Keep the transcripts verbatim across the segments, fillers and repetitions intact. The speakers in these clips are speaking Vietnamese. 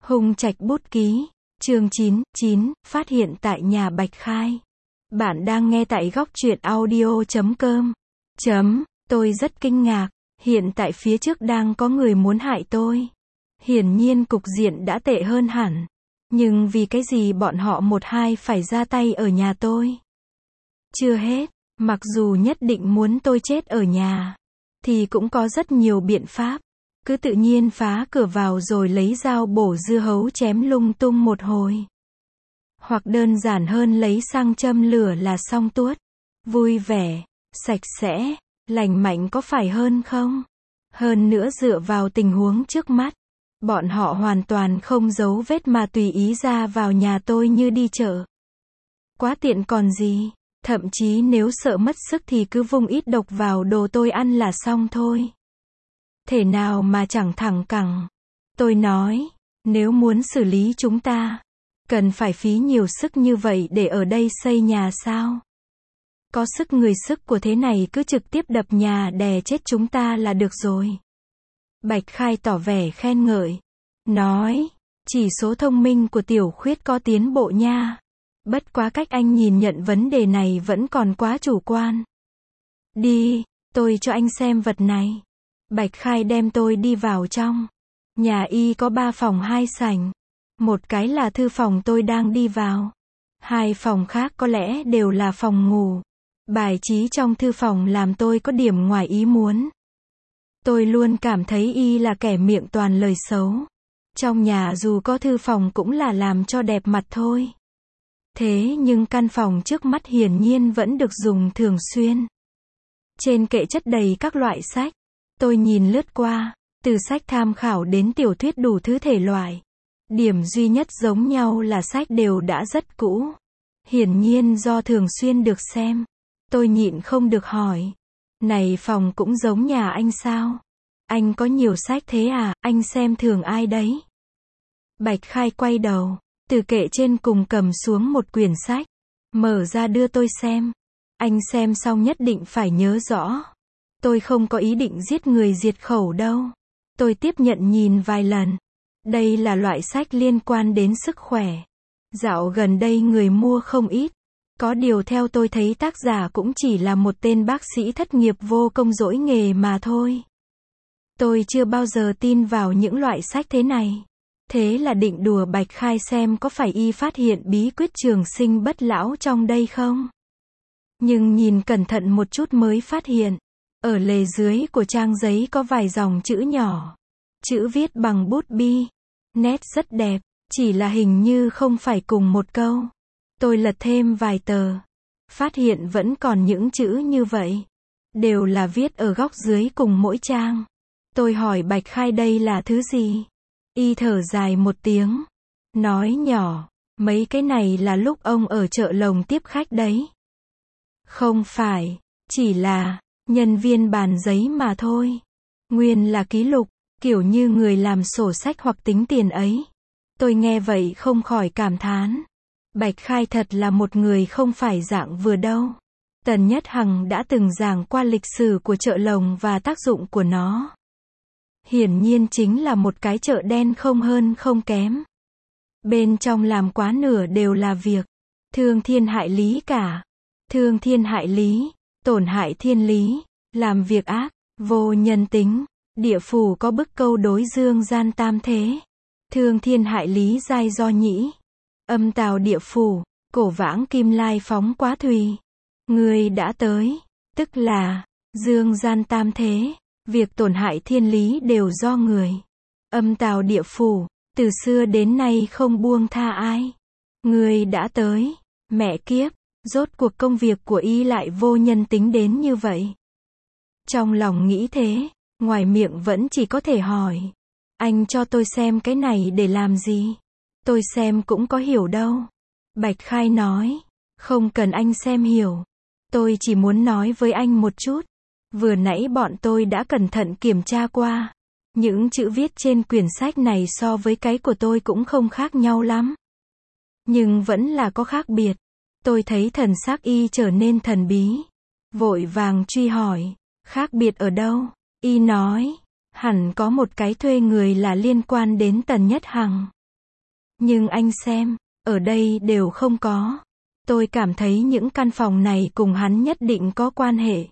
Hung Trạch bút ký, chương chín, chín, phát hiện tại nhà Bạch Khai. Bạn đang nghe tại góc truyện audio chấm com. Chấm, tôi rất kinh ngạc, hiện tại phía trước đang có người muốn hại tôi. Hiển nhiên cục diện đã tệ hơn hẳn. Nhưng vì cái gì bọn họ một hai phải ra tay ở nhà tôi? Chưa hết, mặc dù nhất định muốn tôi chết ở nhà, thì cũng có rất nhiều biện pháp. Cứ tự nhiên phá cửa vào rồi lấy dao bổ dưa hấu chém lung tung một hồi. Hoặc đơn giản hơn lấy xăng châm lửa là xong tuốt. Vui vẻ, sạch sẽ, lành mạnh có phải hơn không? Hơn nữa dựa vào tình huống trước mắt, bọn họ hoàn toàn không giấu vết mà tùy ý ra vào nhà tôi như đi chợ. Quá tiện còn gì, thậm chí nếu sợ mất sức thì cứ vung ít độc vào đồ tôi ăn là xong thôi. Thể nào mà chẳng thẳng cẳng. Tôi nói, nếu muốn xử lý chúng ta, cần phải phí nhiều sức như vậy để ở đây xây nhà sao? Có sức người sức của thế này cứ trực tiếp đập nhà đè chết chúng ta là được rồi. Bạch Khai tỏ vẻ khen ngợi. Nói, chỉ số thông minh của Tiểu Khuyết có tiến bộ nha. Bất quá cách anh nhìn nhận vấn đề này vẫn còn quá chủ quan. Đi, tôi cho anh xem vật này. Bạch Khai đem tôi đi vào trong. Nhà y có ba phòng hai sảnh. Một cái là thư phòng tôi đang đi vào. Hai phòng khác có lẽ đều là phòng ngủ. Bài trí trong thư phòng làm tôi có điểm ngoài ý muốn. Tôi luôn cảm thấy y là kẻ miệng toàn lời xấu. Trong nhà dù có thư phòng cũng là làm cho đẹp mặt thôi. Thế nhưng căn phòng trước mắt hiển nhiên vẫn được dùng thường xuyên. Trên kệ chất đầy các loại sách. Tôi nhìn lướt qua, từ sách tham khảo đến tiểu thuyết đủ thứ thể loại. Điểm duy nhất giống nhau là sách đều đã rất cũ. Hiển nhiên do thường xuyên được xem. Tôi nhịn không được hỏi. Này phòng cũng giống nhà anh sao? Anh có nhiều sách thế à, anh xem thường ai đấy? Bạch Khai quay đầu, từ kệ trên cùng cầm xuống một quyển sách. Mở ra đưa tôi xem. Anh xem xong nhất định phải nhớ rõ. Tôi không có ý định giết người diệt khẩu đâu. Tôi tiếp nhận nhìn vài lần. Đây là loại sách liên quan đến sức khỏe. Dạo gần đây người mua không ít. Có điều theo tôi thấy tác giả cũng chỉ là một tên bác sĩ thất nghiệp vô công dỗi nghề mà thôi. Tôi chưa bao giờ tin vào những loại sách thế này. Thế là định đùa Bạch Khai xem có phải y phát hiện bí quyết trường sinh bất lão trong đây không? Nhưng nhìn cẩn thận một chút mới phát hiện. Ở lề dưới của trang giấy có vài dòng chữ nhỏ. Chữ viết bằng bút bi. Nét rất đẹp, chỉ là hình như không phải cùng một câu. Tôi lật thêm vài tờ. Phát hiện vẫn còn những chữ như vậy. Đều là viết ở góc dưới cùng mỗi trang. Tôi hỏi Bạch Khai đây là thứ gì? Y thở dài một tiếng. Nói nhỏ, mấy cái này là lúc ông ở chợ lồng tiếp khách đấy. Không phải, chỉ là nhân viên bàn giấy mà thôi. Nguyên là ký lục, kiểu như người làm sổ sách hoặc tính tiền ấy. Tôi nghe vậy không khỏi cảm thán. Bạch Khai thật là một người không phải dạng vừa đâu. Tần Nhất Hằng đã từng giảng qua lịch sử của chợ lồng và tác dụng của nó. Hiển nhiên chính là một cái chợ đen không hơn không kém. Bên trong làm quá nửa đều là việc thương thiên hại lý cả. Thương thiên hại lý, tổn hại thiên lý, làm việc ác, vô nhân tính. Địa phủ có bức câu đối dương gian tam thế. Thương thiên hại lý giai do nhĩ. Âm tào địa phủ, cổ vãng kim lai phóng quá thùy. Người đã tới, tức là dương gian tam thế. Việc tổn hại thiên lý đều do người. Âm tào địa phủ, từ xưa đến nay không buông tha ai. Người đã tới, mẹ kiếp, rốt cuộc công việc của y lại vô nhân tính đến như vậy. Trong lòng nghĩ thế, ngoài miệng vẫn chỉ có thể hỏi. Anh cho tôi xem cái này để làm gì? Tôi xem cũng có hiểu đâu. Bạch Khai nói, không cần anh xem hiểu. Tôi chỉ muốn nói với anh một chút. Vừa nãy bọn tôi đã cẩn thận kiểm tra qua. Những chữ viết trên quyển sách này so với cái của tôi cũng không khác nhau lắm. Nhưng vẫn là có khác biệt. Tôi thấy thần sắc y trở nên thần bí. Vội vàng truy hỏi, khác biệt ở đâu? Y nói, hẳn có một cái thuê người là liên quan đến Tần Nhất Hằng. Nhưng anh xem, ở đây đều không có. Tôi cảm thấy những căn phòng này cùng hắn nhất định có quan hệ.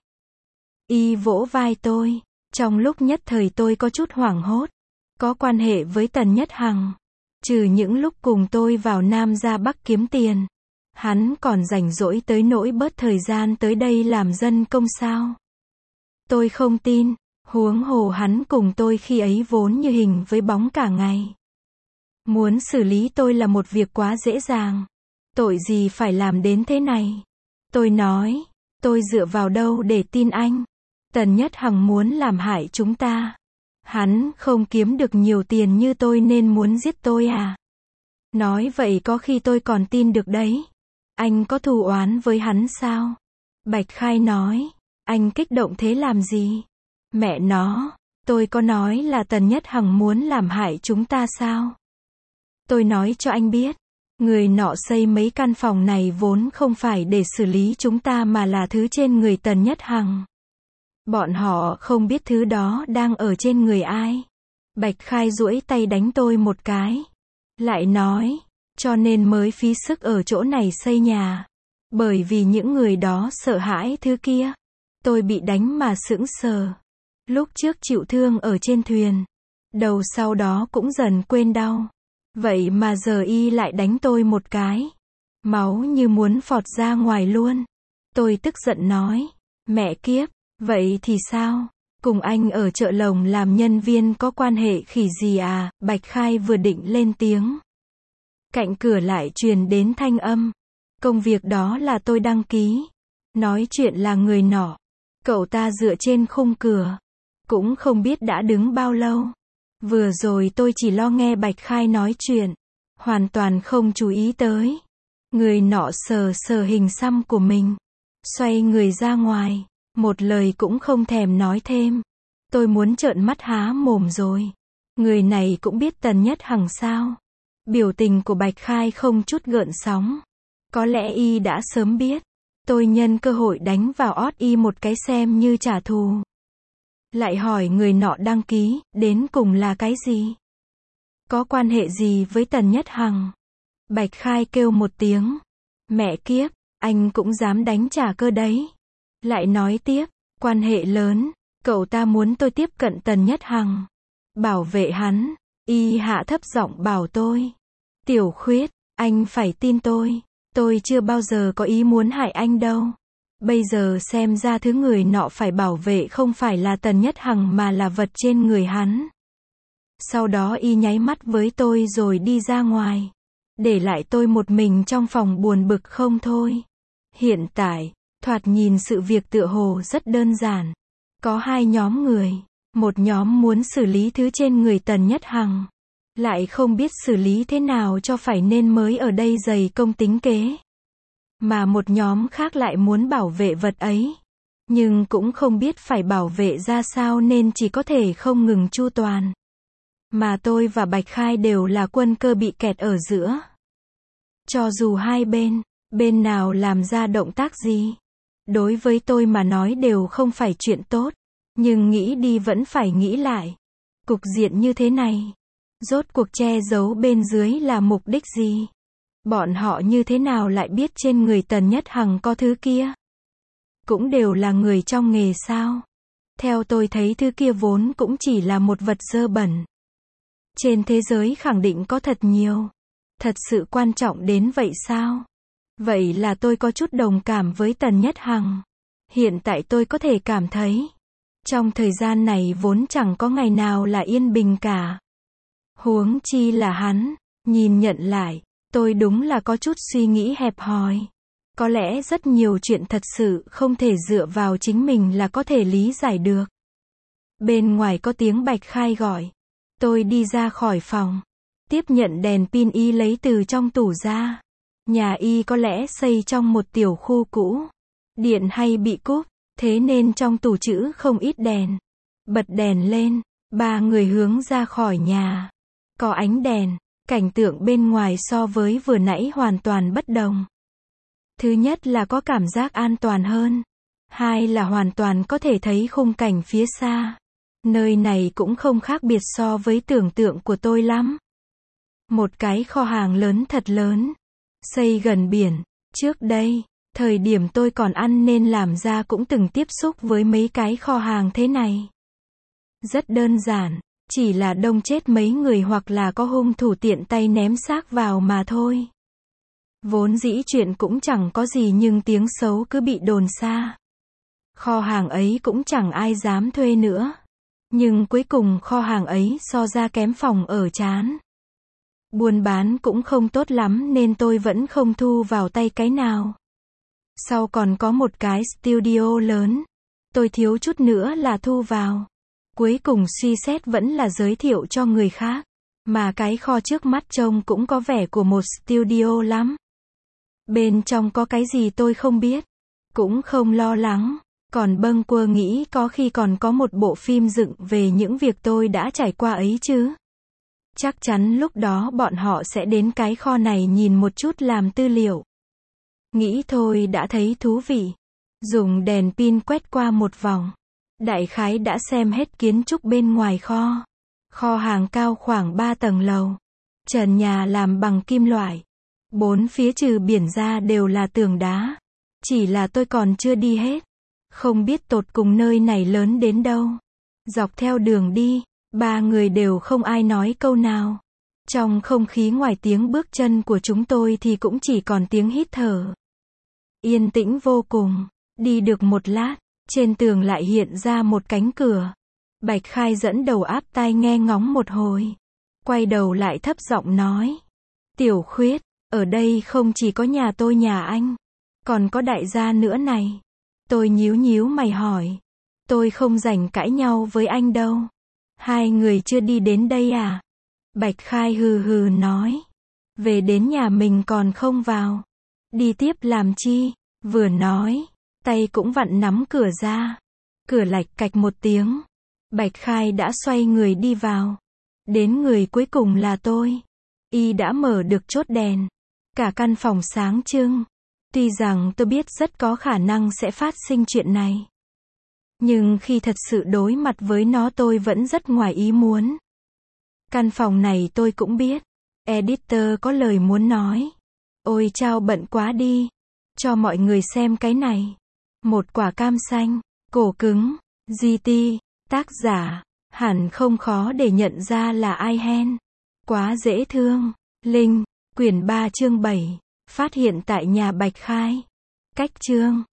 Y vỗ vai tôi. Trong lúc nhất thời tôi có chút hoảng hốt. Có quan hệ với Tần Nhất Hằng. Trừ những lúc cùng tôi vào Nam ra Bắc kiếm tiền. Hắn còn rảnh rỗi tới nỗi bớt thời gian tới đây làm dân công sao? Tôi không tin. Huống hồ hắn cùng tôi khi ấy vốn như hình với bóng cả ngày. Muốn xử lý tôi là một việc quá dễ dàng. Tội gì phải làm đến thế này? Tôi nói, tôi dựa vào đâu để tin anh? Tần Nhất Hằng muốn làm hại chúng ta. Hắn không kiếm được nhiều tiền như tôi nên muốn giết tôi à? Nói vậy có khi tôi còn tin được đấy. Anh có thù oán với hắn sao? Bạch Khai nói, anh kích động thế làm gì? Mẹ nó, tôi có nói là Tần Nhất Hằng muốn làm hại chúng ta sao? Tôi nói cho anh biết, người nọ xây mấy căn phòng này vốn không phải để xử lý chúng ta mà là thứ trên người Tần Nhất Hằng. Bọn họ không biết thứ đó đang ở trên người ai. Bạch Khai duỗi tay đánh tôi một cái. Lại nói, cho nên mới phí sức ở chỗ này xây nhà. Bởi vì những người đó sợ hãi thứ kia. Tôi bị đánh mà sững sờ. Lúc trước chịu thương ở trên thuyền. Đầu sau đó cũng dần quên đau. Vậy mà giờ y lại đánh tôi một cái. Máu như muốn phọt ra ngoài luôn. Tôi tức giận nói. Mẹ kiếp, vậy thì sao? Cùng anh ở chợ Lồng làm nhân viên có quan hệ khỉ gì à? Bạch Khai vừa định lên tiếng. Cạnh cửa lại truyền đến thanh âm. Công việc đó là tôi đăng ký. Nói chuyện là người nọ. Cậu ta dựa trên khung cửa. Cũng không biết đã đứng bao lâu. Vừa rồi tôi chỉ lo nghe Bạch Khai nói chuyện. Hoàn toàn không chú ý tới. Người nọ sờ sờ hình xăm của mình. Xoay người ra ngoài. Một lời cũng không thèm nói thêm. Tôi muốn trợn mắt há mồm rồi. Người này cũng biết Tần Nhất Hằng sao? Biểu tình của Bạch Khai không chút gợn sóng. Có lẽ y đã sớm biết. Tôi nhân cơ hội đánh vào ót y một cái xem như trả thù. Lại hỏi người nọ đăng ký, đến cùng là cái gì? Có quan hệ gì với Tần Nhất Hằng? Bạch Khai kêu một tiếng. Mẹ kiếp, anh cũng dám đánh trả cơ đấy. Lại nói tiếp, quan hệ lớn, cậu ta muốn tôi tiếp cận Tần Nhất Hằng. Bảo vệ hắn, y hạ thấp giọng bảo tôi. Tiểu Khuyết, anh phải tin tôi. Tôi chưa bao giờ có ý muốn hại anh đâu. Bây giờ xem ra thứ người nọ phải bảo vệ không phải là Tần Nhất Hằng mà là vật trên người hắn. Sau đó y nháy mắt với tôi rồi đi ra ngoài. Để lại tôi một mình trong phòng buồn bực không thôi. Hiện tại, thoạt nhìn sự việc tựa hồ rất đơn giản. Có hai nhóm người. Một nhóm muốn xử lý thứ trên người Tần Nhất Hằng. Lại không biết xử lý thế nào cho phải nên mới ở đây dày công tính kế. Mà một nhóm khác lại muốn bảo vệ vật ấy. Nhưng cũng không biết phải bảo vệ ra sao nên chỉ có thể không ngừng chu toàn. Mà tôi và Bạch Khai đều là quân cơ bị kẹt ở giữa. Cho dù hai bên, bên nào làm ra động tác gì, đối với tôi mà nói đều không phải chuyện tốt. Nhưng nghĩ đi vẫn phải nghĩ lại. Cục diện như thế này, rốt cuộc che giấu bên dưới là mục đích gì? Bọn họ như thế nào lại biết trên người Tần Nhất Hằng có thứ kia? Cũng đều là người trong nghề sao? Theo tôi thấy thứ kia vốn cũng chỉ là một vật dơ bẩn. Trên thế giới khẳng định có thật nhiều. Thật sự quan trọng đến vậy sao? Vậy là tôi có chút đồng cảm với Tần Nhất Hằng. Hiện tại tôi có thể cảm thấy, trong thời gian này vốn chẳng có ngày nào là yên bình cả. Huống chi là hắn. Nhìn nhận lại, tôi đúng là có chút suy nghĩ hẹp hòi. Có lẽ rất nhiều chuyện thật sự không thể dựa vào chính mình là có thể lý giải được. Bên ngoài có tiếng Bạch Khai gọi. Tôi đi ra khỏi phòng. Tiếp nhận đèn pin y lấy từ trong tủ ra. Nhà y có lẽ xây trong một tiểu khu cũ. Điện hay bị cúp, thế nên trong tủ trữ không ít đèn. Bật đèn lên, ba người hướng ra khỏi nhà. Có ánh đèn, cảnh tượng bên ngoài so với vừa nãy hoàn toàn bất đồng. Thứ nhất là có cảm giác an toàn hơn. Hai là hoàn toàn có thể thấy khung cảnh phía xa. Nơi này cũng không khác biệt so với tưởng tượng của tôi lắm. Một cái kho hàng lớn thật lớn. Xây gần biển. Trước đây, thời điểm tôi còn ăn nên làm ra cũng từng tiếp xúc với mấy cái kho hàng thế này. Rất đơn giản, chỉ là đông chết mấy người hoặc là có hung thủ tiện tay ném xác vào mà thôi. Vốn dĩ chuyện cũng chẳng có gì nhưng tiếng xấu cứ bị đồn xa. Kho hàng ấy cũng chẳng ai dám thuê nữa. Nhưng cuối cùng kho hàng ấy so ra kém phòng ở chán. Buôn bán cũng không tốt lắm nên tôi vẫn không thu vào tay cái nào. Sau còn có một cái studio lớn. Tôi thiếu chút nữa là thu vào. Cuối cùng suy xét vẫn là giới thiệu cho người khác. Mà cái kho trước mắt trông cũng có vẻ của một studio lắm. Bên trong có cái gì tôi không biết. Cũng không lo lắng. Còn bâng quơ nghĩ có khi còn có một bộ phim dựng về những việc tôi đã trải qua ấy chứ. Chắc chắn lúc đó bọn họ sẽ đến cái kho này nhìn một chút làm tư liệu. Nghĩ thôi đã thấy thú vị. Dùng đèn pin quét qua một vòng. Đại khái đã xem hết kiến trúc bên ngoài kho. Kho hàng cao khoảng ba tầng lầu. Trần nhà làm bằng kim loại. Bốn phía trừ biển ra đều là tường đá. Chỉ là tôi còn chưa đi hết. Không biết tột cùng nơi này lớn đến đâu. Dọc theo đường đi, ba người đều không ai nói câu nào. Trong không khí ngoài tiếng bước chân của chúng tôi thì cũng chỉ còn tiếng hít thở. Yên tĩnh vô cùng. Đi được một lát, trên tường lại hiện ra một cánh cửa. Bạch Khai dẫn đầu áp tai nghe ngóng một hồi. Quay đầu lại thấp giọng nói. Tiểu Khuyết, ở đây không chỉ có nhà tôi nhà anh. Còn có đại gia nữa này. Tôi nhíu nhíu mày hỏi. Tôi không rảnh cãi nhau với anh đâu. Hai người chưa đi đến đây à? Bạch Khai hừ hừ nói. Về đến nhà mình còn không vào. Đi tiếp làm chi? Vừa nói, tay cũng vặn nắm cửa ra. Cửa lạch cạch một tiếng. Bạch Khai đã xoay người đi vào. Đến người cuối cùng là tôi. Y đã mở được chốt đèn. Cả căn phòng sáng trưng. Tuy rằng tôi biết rất có khả năng sẽ phát sinh chuyện này. Nhưng khi thật sự đối mặt với nó tôi vẫn rất ngoài ý muốn. Căn phòng này tôi cũng biết. Editor có lời muốn nói. Ôi chao bận quá đi. Cho mọi người xem cái này. Một quả cam xanh, cổ cứng, giê tê, tác giả, hẳn không khó để nhận ra là ai hen. Quá dễ thương. Linh, quyển ba chương bảy. Phát hiện tại nhà Bạch Khai. Cách chương